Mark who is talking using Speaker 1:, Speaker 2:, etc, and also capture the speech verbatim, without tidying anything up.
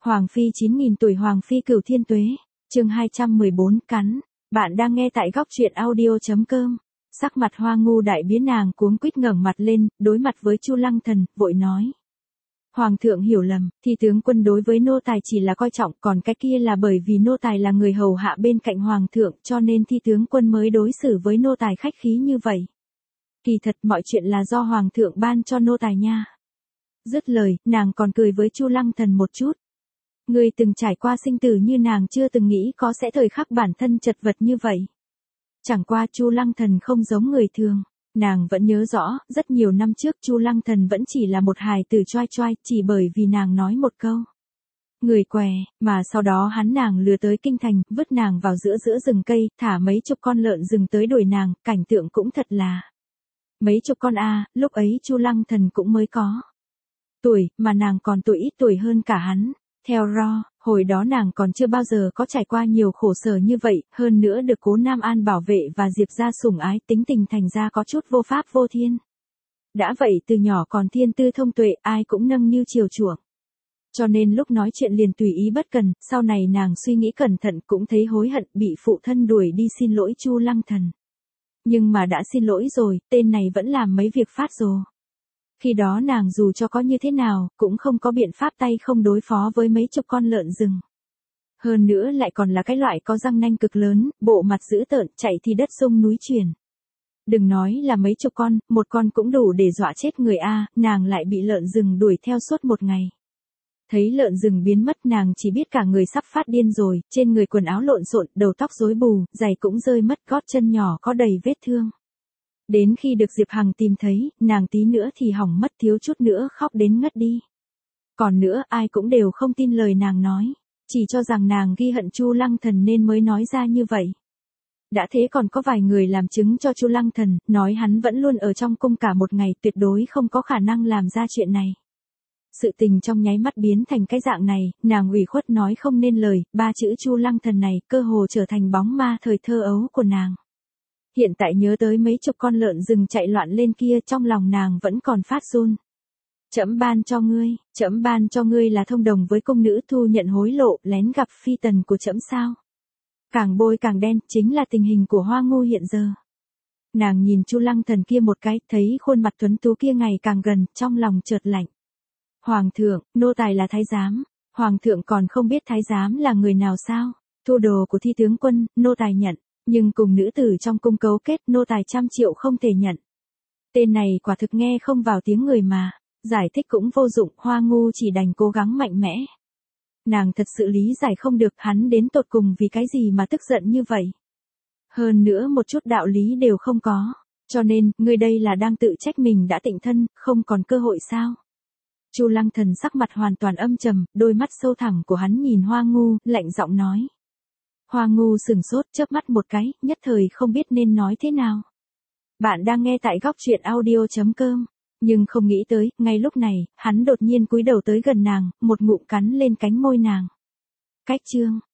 Speaker 1: Hoàng phi chín nghìn tuổi Hoàng phi cửu thiên tuế, chương hai trăm mười bốn cắn. Bạn đang nghe tại góc truyện audio chấm com. Sắc mặt Hoa Ngu đại biến, nàng cuống quýt ngẩng mặt lên, đối mặt với Chu Lăng Thần, vội nói. Hoàng thượng hiểu lầm, thì tướng quân đối với nô tài chỉ là coi trọng, còn cái kia là bởi vì nô tài là người hầu hạ bên cạnh hoàng thượng, cho nên thi tướng quân mới đối xử với nô tài khách khí như vậy. Kỳ thật mọi chuyện là do hoàng thượng ban cho nô tài nha. Dứt lời, nàng còn cười với Chu Lăng Thần một chút. Người từng trải qua sinh tử như nàng chưa từng nghĩ có sẽ thời khắc bản thân chật vật như vậy. Chẳng qua Chu Lăng Thần không giống người thường. Nàng vẫn nhớ rõ, rất nhiều năm trước Chu Lăng Thần vẫn chỉ là một hài tử choai choai, chỉ bởi vì nàng nói một câu. Người què, mà sau đó hắn nàng lừa tới kinh thành, vứt nàng vào giữa giữa rừng cây, thả mấy chục con lợn rừng tới đuổi nàng, cảnh tượng cũng thật là. Mấy chục con a, lúc ấy Chu Lăng Thần cũng mới có tuổi, mà nàng còn tuổi ít tuổi hơn cả hắn. Theo Ro, hồi đó nàng còn chưa bao giờ có trải qua nhiều khổ sở như vậy, hơn nữa được Cố Nam An bảo vệ và Diệp gia sủng ái, tính tình thành ra có chút vô pháp vô thiên. Đã vậy từ nhỏ còn thiên tư thông tuệ, ai cũng nâng niu chiều chuộng. Cho nên lúc nói chuyện liền tùy ý bất cần, sau này nàng suy nghĩ cẩn thận cũng thấy hối hận bị phụ thân đuổi đi xin lỗi Chu Lăng Thần. Nhưng mà đã xin lỗi rồi, tên này vẫn làm mấy việc phát rồ. Khi đó nàng dù cho có như thế nào, cũng không có biện pháp tay không đối phó với mấy chục con lợn rừng. Hơn nữa lại còn là cái loại có răng nanh cực lớn, bộ mặt dữ tợn, chạy thì đất sông núi chuyển. Đừng nói là mấy chục con, một con cũng đủ để dọa chết người a, nàng lại bị lợn rừng đuổi theo suốt một ngày. Thấy lợn rừng biến mất nàng chỉ biết cả người sắp phát điên rồi, trên người quần áo lộn xộn, đầu tóc rối bù, giày cũng rơi mất, gót chân nhỏ có đầy vết thương. Đến khi được Diệp Hằng tìm thấy, nàng tí nữa thì hỏng mất, thiếu chút nữa khóc đến ngất đi. Còn nữa ai cũng đều không tin lời nàng nói, chỉ cho rằng nàng ghi hận Chu Lăng Thần nên mới nói ra như vậy. Đã thế còn có vài người làm chứng cho Chu Lăng Thần, nói hắn vẫn luôn ở trong cung cả một ngày, tuyệt đối không có khả năng làm ra chuyện này. Sự tình trong nháy mắt biến thành cái dạng này, nàng ủy khuất nói không nên lời, ba chữ Chu Lăng Thần này cơ hồ trở thành bóng ma thời thơ ấu của nàng. Hiện tại nhớ tới mấy chục con lợn rừng chạy loạn lên kia, trong lòng nàng vẫn còn phát run. Trẫm ban cho ngươi, trẫm ban cho ngươi là thông đồng với cung nữ thu nhận hối lộ, lén gặp phi tần của trẫm sao? Càng bôi càng đen, chính là tình hình của Hoa Ngu hiện giờ. Nàng nhìn Chu Lăng Thần kia một cái, thấy khuôn mặt tuấn tú kia ngày càng gần, trong lòng chợt lạnh. Hoàng thượng, nô tài là thái giám, hoàng thượng còn không biết thái giám là người nào sao? Thu đồ của thi tướng quân, nô tài nhận. Nhưng cùng nữ tử trong cung cấu kết, nô tài trăm triệu không thể nhận. Tên này quả thực nghe không vào tiếng người mà, giải thích cũng vô dụng, Hoa Ngu chỉ đành cố gắng mạnh mẽ. Nàng thật sự lý giải không được hắn đến tột cùng vì cái gì mà tức giận như vậy. Hơn nữa một chút đạo lý đều không có, cho nên, ngươi đây là đang tự trách mình đã tịnh thân, không còn cơ hội sao? Chu Lăng Thần sắc mặt hoàn toàn âm trầm, đôi mắt sâu thẳm của hắn nhìn Hoa Ngu, lạnh giọng nói. Hoa Ngu sừng sốt, chớp mắt một cái, nhất thời không biết nên nói thế nào. Bạn đang nghe tại góc truyện audio chấm com, nhưng không nghĩ tới, ngay lúc này, hắn đột nhiên cúi đầu tới gần nàng, một ngụm cắn lên cánh môi nàng. Cách chương,